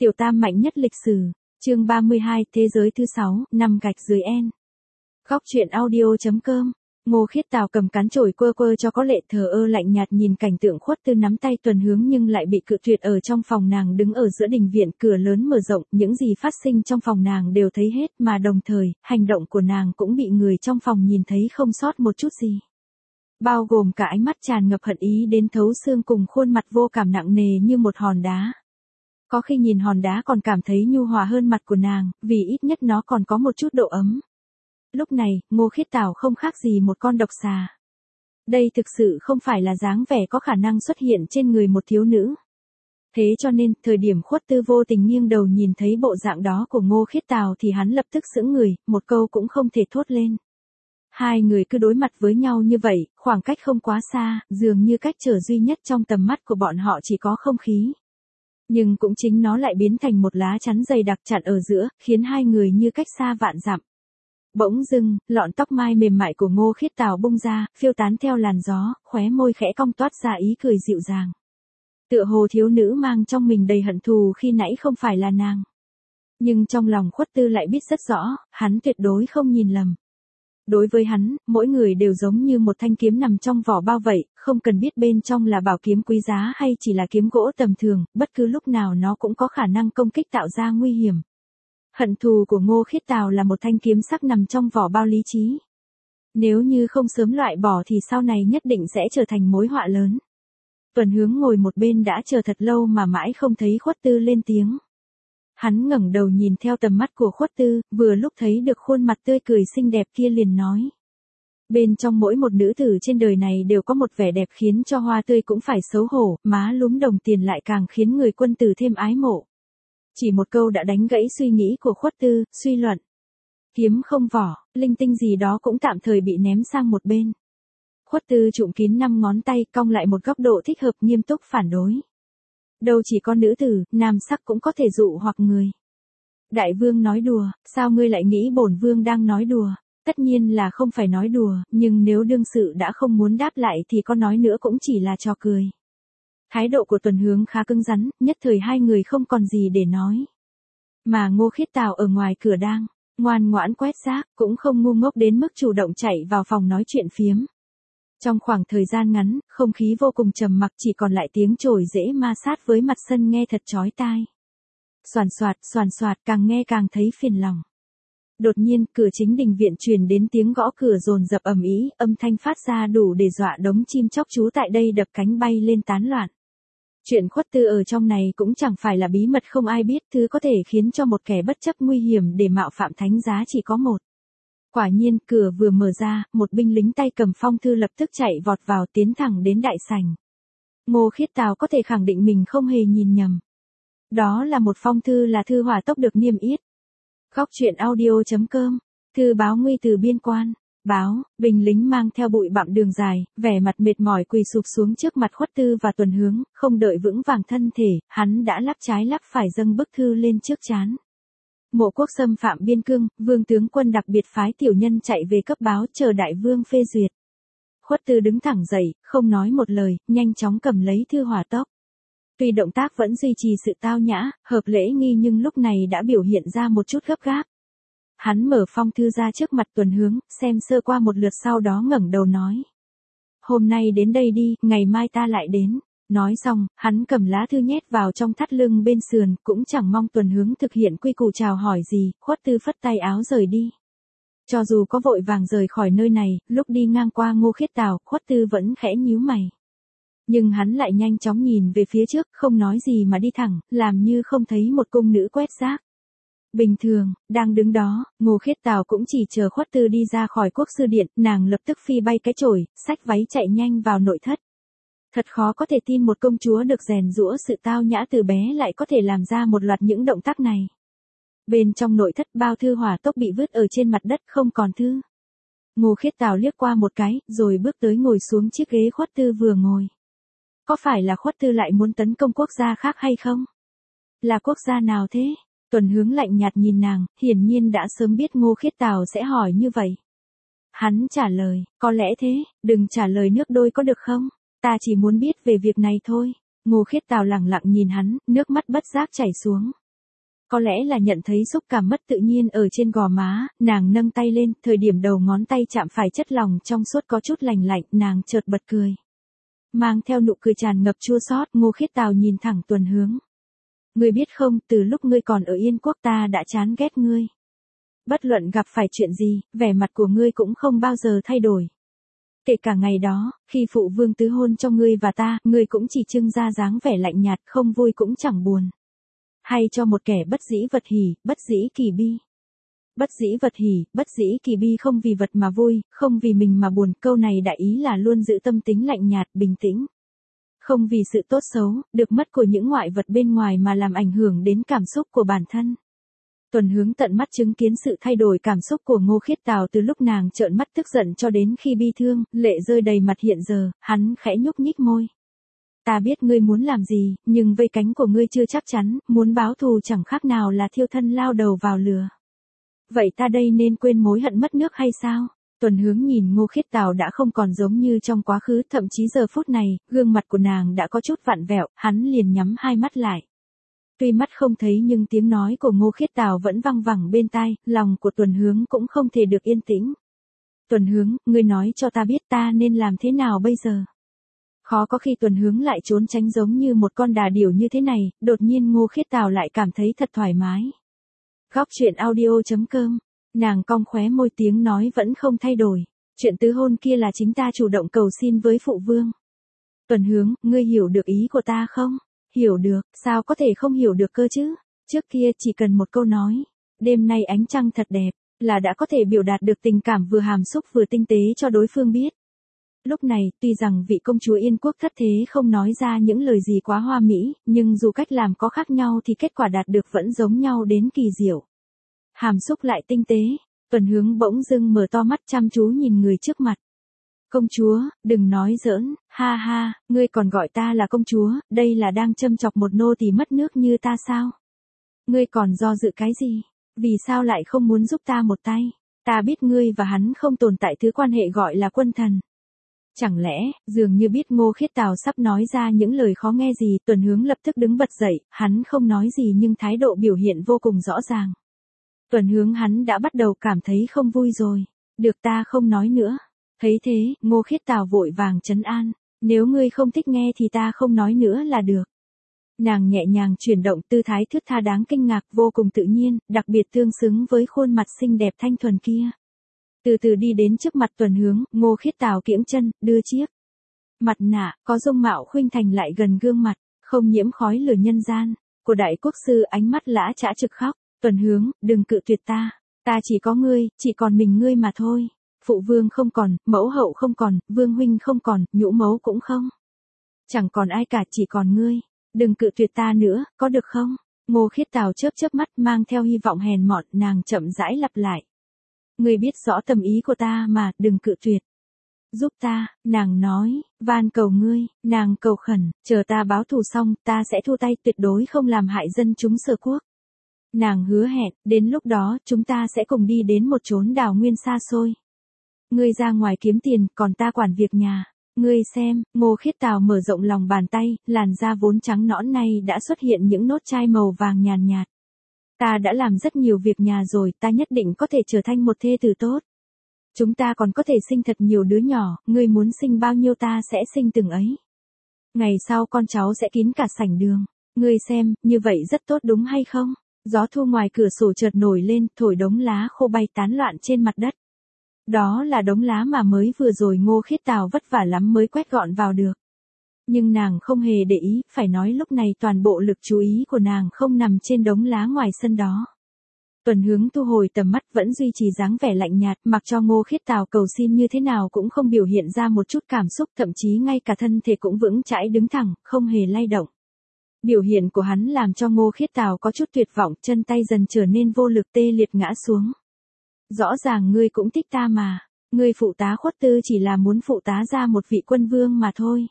Tiểu tam mạnh nhất lịch sử. Chương 32, thế giới thứ 6, 5 gạch dưới N. Góc truyện audio.com. Ngô Khiết Tào cầm cán chổi quơ quơ cho có lệ, thờ ơ lạnh nhạt nhìn cảnh tượng Khuất Tư nắm tay Tuần Hướng nhưng lại bị cự tuyệt. Ở trong phòng nàng đứng ở giữa đình viện, cửa lớn mở rộng, những gì phát sinh trong phòng nàng đều thấy hết, mà đồng thời, hành động của nàng cũng bị người trong phòng nhìn thấy không sót một chút gì. Bao gồm cả ánh mắt tràn ngập hận ý đến thấu xương cùng khuôn mặt vô cảm nặng nề như một hòn đá. Có khi nhìn hòn đá còn cảm thấy nhu hòa hơn mặt của nàng, vì ít nhất nó còn có một chút độ ấm. Lúc này, Ngô Khiết Tào không khác gì một con độc xà. Đây thực sự không phải là dáng vẻ có khả năng xuất hiện trên người một thiếu nữ. Thế cho nên, thời điểm Khuất Tư vô tình nghiêng đầu nhìn thấy bộ dạng đó của Ngô Khiết Tào thì hắn lập tức sững người, một câu cũng không thể thốt lên. Hai người cứ đối mặt với nhau như vậy, khoảng cách không quá xa, dường như cách trở duy nhất trong tầm mắt của bọn họ chỉ có không khí. Nhưng cũng chính nó lại biến thành một lá chắn dày đặc chặn ở giữa, khiến hai người như cách xa vạn dặm. Bỗng dưng, lọn tóc mai mềm mại của Ngô Khiết Tào bung ra, phiêu tán theo làn gió, khóe môi khẽ cong toát ra ý cười dịu dàng. Tựa hồ thiếu nữ mang trong mình đầy hận thù khi nãy không phải là nàng. Nhưng trong lòng Khuất Tư lại biết rất rõ, hắn tuyệt đối không nhìn lầm. Đối với hắn, mỗi người đều giống như một thanh kiếm nằm trong vỏ bao vậy, không cần biết bên trong là bảo kiếm quý giá hay chỉ là kiếm gỗ tầm thường, bất cứ lúc nào nó cũng có khả năng công kích tạo ra nguy hiểm. Hận thù của Ngô Khiết Tào là một thanh kiếm sắc nằm trong vỏ bao lý trí. Nếu như không sớm loại bỏ thì sau này nhất định sẽ trở thành mối họa lớn. Tuần Hướng ngồi một bên đã chờ thật lâu mà mãi không thấy Khuất Tư lên tiếng. Hắn ngẩng đầu nhìn theo tầm mắt của Khuất Tư, vừa lúc thấy được khuôn mặt tươi cười xinh đẹp kia liền nói. Bên trong mỗi một nữ tử trên đời này đều có một vẻ đẹp khiến cho hoa tươi cũng phải xấu hổ, má lúm đồng tiền lại càng khiến người quân tử thêm ái mộ. Chỉ một câu đã đánh gãy suy nghĩ của Khuất Tư, suy luận. Kiếm không vỏ, linh tinh gì đó cũng tạm thời bị ném sang một bên. Khuất Tư trụm kín 5 ngón tay, cong lại một góc độ thích hợp, nghiêm túc phản đối. Đâu chỉ có nữ tử, nam sắc cũng có thể dụ hoặc người. Đại vương nói đùa, sao ngươi lại nghĩ bổn vương đang nói đùa? Tất nhiên là không phải nói đùa, nhưng nếu đương sự đã không muốn đáp lại thì có nói nữa cũng chỉ là trò cười. Thái độ của Tuần Hướng khá cứng rắn, nhất thời hai người không còn gì để nói. Mà Ngô Khiết Tào ở ngoài cửa đang ngoan ngoãn quét rác, cũng không ngu ngốc đến mức chủ động chạy vào phòng nói chuyện phiếm. Trong khoảng thời gian ngắn, không khí vô cùng trầm mặc, chỉ còn lại tiếng chổi rễ ma sát với mặt sân nghe thật chói tai. Xoàn xoạt, càng nghe càng thấy phiền lòng. Đột nhiên, cửa chính đình viện truyền đến tiếng gõ cửa dồn dập ầm ĩ, âm thanh phát ra đủ để dọa đống chim chóc chú tại đây đập cánh bay lên tán loạn. Chuyện Khuất Tư ở trong này cũng chẳng phải là bí mật không ai biết, thứ có thể khiến cho một kẻ bất chấp nguy hiểm để mạo phạm thánh giá chỉ có một. Quả nhiên, cửa vừa mở ra, một binh lính tay cầm phong thư lập tức chạy vọt vào, tiến thẳng đến đại sảnh. Ngô Khiết Tào có thể khẳng định mình không hề nhìn nhầm. Đó là một phong thư, là thư hỏa tốc được niêm yết. Góc truyện audio.com. Thư báo nguy từ biên quan. Báo, binh lính mang theo bụi bặm đường dài, vẻ mặt mệt mỏi quỳ sụp xuống trước mặt Khuất Tư và Tuần Hướng, không đợi vững vàng thân thể, hắn đã lắp trái lắp phải dâng bức thư lên trước trán. Mộ quốc xâm phạm biên cương, vương tướng quân đặc biệt phái tiểu nhân chạy về cấp báo, chờ đại vương phê duyệt. Khuất Tư đứng thẳng dậy, không nói một lời, nhanh chóng cầm lấy thư hỏa tốc. Tuy động tác vẫn duy trì sự tao nhã, hợp lễ nghi, nhưng lúc này đã biểu hiện ra một chút gấp gáp. Hắn mở phong thư ra trước mặt Tuần Hướng, xem sơ qua một lượt sau đó ngẩng đầu nói. Hôm nay đến đây đi, ngày mai ta lại đến. Nói xong, hắn cầm lá thư nhét vào trong thắt lưng bên sườn, cũng chẳng mong Tuần Hướng thực hiện quy củ chào hỏi gì, Khuất Tư phất tay áo rời đi. Cho dù có vội vàng rời khỏi nơi này, lúc đi ngang qua Ngô Khiết Tào, Khuất Tư vẫn khẽ nhíu mày. Nhưng hắn lại nhanh chóng nhìn về phía trước, không nói gì mà đi thẳng, làm như không thấy một cung nữ quét rác. Bình thường, đang đứng đó, Ngô Khiết Tào cũng chỉ chờ Khuất Tư đi ra khỏi quốc sư điện, nàng lập tức phi bay cái chổi, xách váy chạy nhanh vào nội thất. Thật khó có thể tin một công chúa được rèn giũa sự tao nhã từ bé lại có thể làm ra một loạt những động tác này. Bên trong nội thất, bao thư hỏa tốc bị vứt ở trên mặt đất, không còn thư. Ngô Khiết Tào liếc qua một cái, rồi bước tới ngồi xuống chiếc ghế Khuất Tư vừa ngồi. Có phải là Khuất Tư lại muốn tấn công quốc gia khác hay không? Là quốc gia nào thế? Tuần Hướng lạnh nhạt nhìn nàng, hiển nhiên đã sớm biết Ngô Khiết Tào sẽ hỏi như vậy. Hắn trả lời, có lẽ thế, đừng trả lời nước đôi có được không? Ta chỉ muốn biết về việc này thôi. Ngô Khiết Tào lẳng lặng nhìn hắn, nước mắt bất giác chảy xuống. Có lẽ là nhận thấy xúc cảm mất tự nhiên ở trên gò má, nàng nâng tay lên, thời điểm đầu ngón tay chạm phải chất lỏng trong suốt có chút lành lạnh, nàng chợt bật cười. Mang theo nụ cười tràn ngập chua xót, Ngô Khiết Tào nhìn thẳng Tuần Hướng. Ngươi biết không, từ lúc ngươi còn ở Yên Quốc ta đã chán ghét ngươi. Bất luận gặp phải chuyện gì, vẻ mặt của ngươi cũng không bao giờ thay đổi. Kể cả ngày đó, khi phụ vương tứ hôn cho ngươi và ta, ngươi cũng chỉ trưng ra dáng vẻ lạnh nhạt, không vui cũng chẳng buồn. Hay cho một kẻ bất dĩ vật hỉ, bất dĩ kỳ bi. Bất dĩ vật hỉ, bất dĩ kỳ bi không vì vật mà vui, không vì mình mà buồn, câu này đại ý là luôn giữ tâm tính lạnh nhạt, bình tĩnh. Không vì sự tốt xấu, được mất của những ngoại vật bên ngoài mà làm ảnh hưởng đến cảm xúc của bản thân. Tuần Hướng tận mắt chứng kiến sự thay đổi cảm xúc của Ngô Khiết Tào từ lúc nàng trợn mắt tức giận cho đến khi bi thương, lệ rơi đầy mặt hiện giờ, hắn khẽ nhúc nhích môi. Ta biết ngươi muốn làm gì, nhưng vây cánh của ngươi chưa chắc chắn, muốn báo thù chẳng khác nào là thiêu thân lao đầu vào lửa. Vậy ta đây nên quên mối hận mất nước hay sao? Tuần Hướng nhìn Ngô Khiết Tào đã không còn giống như trong quá khứ, thậm chí giờ phút này, gương mặt của nàng đã có chút vặn vẹo, hắn liền nhắm hai mắt lại. Tuy mắt không thấy nhưng tiếng nói của Ngô Khiết Tào vẫn văng vẳng bên tai, lòng của Tuần Hướng cũng không thể được yên tĩnh. Tuần Hướng, ngươi nói cho ta biết ta nên làm thế nào bây giờ? Khó có khi Tuần Hướng lại trốn tránh giống như một con đà điểu như thế này, đột nhiên Ngô Khiết Tào lại cảm thấy thật thoải mái. Góc truyện audio.com, nàng cong khóe môi, tiếng nói vẫn không thay đổi. Chuyện tứ hôn kia là chính ta chủ động cầu xin với phụ vương. Tuần Hướng, ngươi hiểu được ý của ta không? Hiểu được, sao có thể không hiểu được cơ chứ? Trước kia chỉ cần một câu nói, đêm nay ánh trăng thật đẹp, là đã có thể biểu đạt được tình cảm vừa hàm xúc vừa tinh tế cho đối phương biết. Lúc này, tuy rằng vị công chúa Yên Quốc thất thế không nói ra những lời gì quá hoa mỹ, nhưng dù cách làm có khác nhau thì kết quả đạt được vẫn giống nhau đến kỳ diệu. Hàm xúc lại tinh tế, Tuần Hướng bỗng dưng mở to mắt chăm chú nhìn người trước mặt. Công chúa, đừng nói giỡn, ha ha, ngươi còn gọi ta là công chúa, đây là đang châm chọc một nô tỳ mất nước như ta sao? Ngươi còn do dự cái gì? Vì sao lại không muốn giúp ta một tay? Ta biết ngươi và hắn không tồn tại thứ quan hệ gọi là quân thần. Chẳng lẽ, dường như biết Ngô Khiết Tào sắp nói ra những lời khó nghe gì, Tuần Hướng lập tức đứng bật dậy, hắn không nói gì nhưng thái độ biểu hiện vô cùng rõ ràng. Tuần Hướng hắn đã bắt đầu cảm thấy không vui rồi. Được, ta không nói nữa. Thấy thế, Ngô Khiết Tào vội vàng trấn an. Nếu ngươi không thích nghe thì ta không nói nữa là được. Nàng nhẹ nhàng chuyển động, tư thái thướt tha đáng kinh ngạc, vô cùng tự nhiên, đặc biệt tương xứng với khuôn mặt xinh đẹp thanh thuần kia. Từ từ đi đến trước mặt Tuần Hướng, Ngô Khiết Tào kiễng chân, đưa chiếc mặt nạ, có dung mạo khuynh thành lại gần gương mặt, không nhiễm khói lửa nhân gian, của đại quốc sư, ánh mắt lã chã trực khóc. Tuần Hướng, đừng cự tuyệt ta. Ta chỉ có ngươi, chỉ còn mình ngươi mà thôi. Phụ vương không còn, mẫu hậu không còn, vương huynh không còn, nhũ mẫu cũng không. Chẳng còn ai cả, chỉ còn ngươi. Đừng cự tuyệt ta nữa, có được không? Ngô Khiết Tào chớp chớp mắt mang theo hy vọng hèn mọn, nàng chậm rãi lặp lại. Ngươi biết rõ tâm ý của ta mà, đừng cự tuyệt. Giúp ta, nàng nói, van cầu ngươi, nàng cầu khẩn, chờ ta báo thù xong, ta sẽ thu tay, tuyệt đối không làm hại dân chúng Sở Quốc. Nàng hứa hẹn, đến lúc đó, chúng ta sẽ cùng đi đến một chốn đào nguyên xa xôi. Ngươi ra ngoài kiếm tiền, còn ta quản việc nhà. Ngươi xem, Ngô Khiết Tào mở rộng lòng bàn tay, làn da vốn trắng nõn này đã xuất hiện những nốt chai màu vàng nhàn nhạt. Ta đã làm rất nhiều việc nhà rồi, ta nhất định có thể trở thành một thê tử tốt. Chúng ta còn có thể sinh thật nhiều đứa nhỏ, ngươi muốn sinh bao nhiêu ta sẽ sinh từng ấy. Ngày sau con cháu sẽ kín cả sảnh đường. Ngươi xem, như vậy rất tốt đúng hay không? Gió thu ngoài cửa sổ chợt nổi lên, thổi đống lá khô bay tán loạn trên mặt đất. Đó là đống lá mà mới vừa rồi Ngô Khiết Tào vất vả lắm mới quét gọn vào được. Nhưng nàng không hề để ý, phải nói lúc này toàn bộ lực chú ý của nàng không nằm trên đống lá ngoài sân đó. Tuần Hướng thu hồi tầm mắt, vẫn duy trì dáng vẻ lạnh nhạt, mặc cho Ngô Khiết Tào cầu xin như thế nào cũng không biểu hiện ra một chút cảm xúc, thậm chí ngay cả thân thể cũng vững chãi đứng thẳng, không hề lay động. Biểu hiện của hắn làm cho Ngô Khiết Tào có chút tuyệt vọng, chân tay dần trở nên vô lực, tê liệt ngã xuống. Rõ ràng ngươi cũng thích ta mà, ngươi phụ tá Khuất Tư chỉ là muốn phụ tá ra một vị quân vương mà thôi.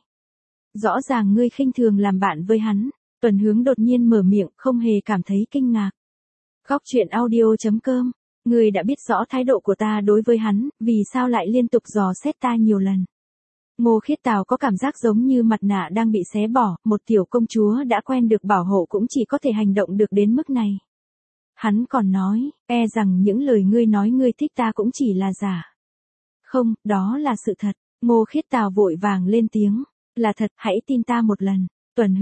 Rõ ràng ngươi khinh thường làm bạn với hắn. Tuần Hướng đột nhiên mở miệng, không hề cảm thấy kinh ngạc. Góc truyện audio.com, ngươi đã biết rõ thái độ của ta đối với hắn, vì sao lại liên tục dò xét ta nhiều lần. Ngô Khiết Tào có cảm giác giống như mặt nạ đang bị xé bỏ, một tiểu công chúa đã quen được bảo hộ cũng chỉ có thể hành động được đến mức này. Hắn còn nói, e rằng những lời ngươi nói ngươi thích ta cũng chỉ là giả. Không, đó là sự thật. Ngô Khiết Tào vội vàng lên tiếng. Là thật, hãy tin ta một lần. Tuần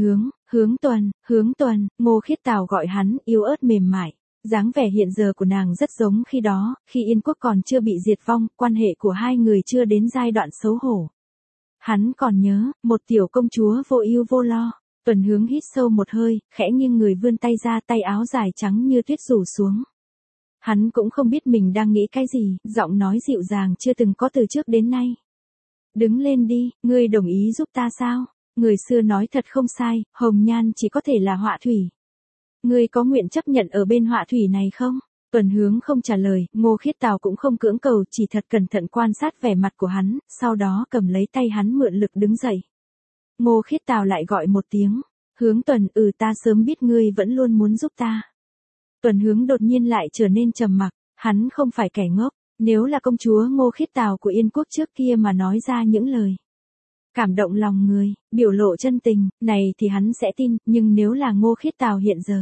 hướng tuần, Ngô Khiết Tào gọi hắn, yếu ớt mềm mại. Dáng vẻ hiện giờ của nàng rất giống khi đó, khi Yên quốc còn chưa bị diệt vong, quan hệ của hai người chưa đến giai đoạn xấu hổ. Hắn còn nhớ, một tiểu công chúa vô ưu vô lo. Tuần Hướng hít sâu một hơi, khẽ nghiêng người vươn tay ra, tay áo dài trắng như tuyết rủ xuống. Hắn cũng không biết mình đang nghĩ cái gì, giọng nói dịu dàng chưa từng có từ trước đến nay. Đứng lên đi, ngươi đồng ý giúp ta sao? Người xưa nói thật không sai, hồng nhan chỉ có thể là họa thủy. Ngươi có nguyện chấp nhận ở bên họa thủy này không? Tuần Hướng không trả lời, Ngô Khiết Tào cũng không cưỡng cầu, chỉ thật cẩn thận quan sát vẻ mặt của hắn, sau đó cầm lấy tay hắn mượn lực đứng dậy. Ngô Khiết Tào lại gọi một tiếng, Hướng Tuần, ta sớm biết ngươi vẫn luôn muốn giúp ta. Tuần Hướng đột nhiên lại trở nên trầm mặc, hắn không phải kẻ ngốc, nếu là công chúa Ngô Khiết Tào của Yên quốc trước kia mà nói ra những lời cảm động lòng người, biểu lộ chân tình, này thì hắn sẽ tin, nhưng nếu là Ngô Khiết Tào hiện giờ.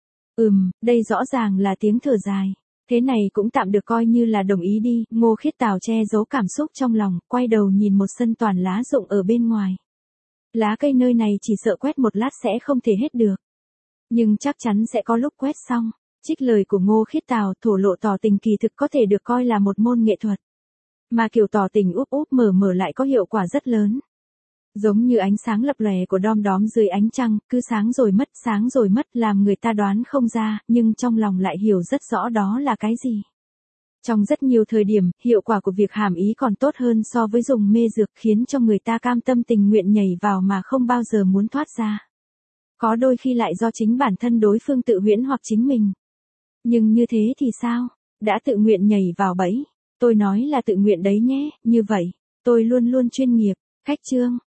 Đây rõ ràng là tiếng thở dài. Thế này cũng tạm được coi như là đồng ý đi, Ngô Khiết Tào che giấu cảm xúc trong lòng, quay đầu nhìn một sân toàn lá rụng ở bên ngoài. Lá cây nơi này chỉ sợ quét một lát sẽ không thể hết được. Nhưng chắc chắn sẽ có lúc quét xong. Trích lời của Ngô Khiết Tào, thổ lộ tỏ tình kỳ thực có thể được coi là một môn nghệ thuật. Mà kiểu tỏ tình úp úp mở mở lại có hiệu quả rất lớn. Giống như ánh sáng lập lòe của đom đóm dưới ánh trăng, cứ sáng rồi mất làm người ta đoán không ra, nhưng trong lòng lại hiểu rất rõ đó là cái gì. Trong rất nhiều thời điểm, hiệu quả của việc hàm ý còn tốt hơn so với dùng mê dược, khiến cho người ta cam tâm tình nguyện nhảy vào mà không bao giờ muốn thoát ra. Có đôi khi lại do chính bản thân đối phương tự huyễn hoặc chính mình. Nhưng như thế thì sao? Đã tự nguyện nhảy vào bẫy. Tôi nói là tự nguyện đấy nhé, như vậy, tôi luôn luôn chuyên nghiệp. Khách chương.